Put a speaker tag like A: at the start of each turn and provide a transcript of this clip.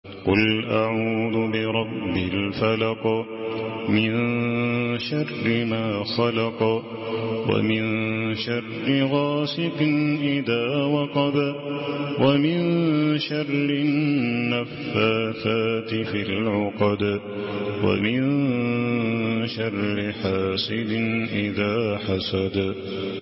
A: قل أعوذ برب الفلق من شر ما خلق ومن شر غاسق إذا وقب ومن شر النفاثات في العقد ومن شر حاسد إذا حسد.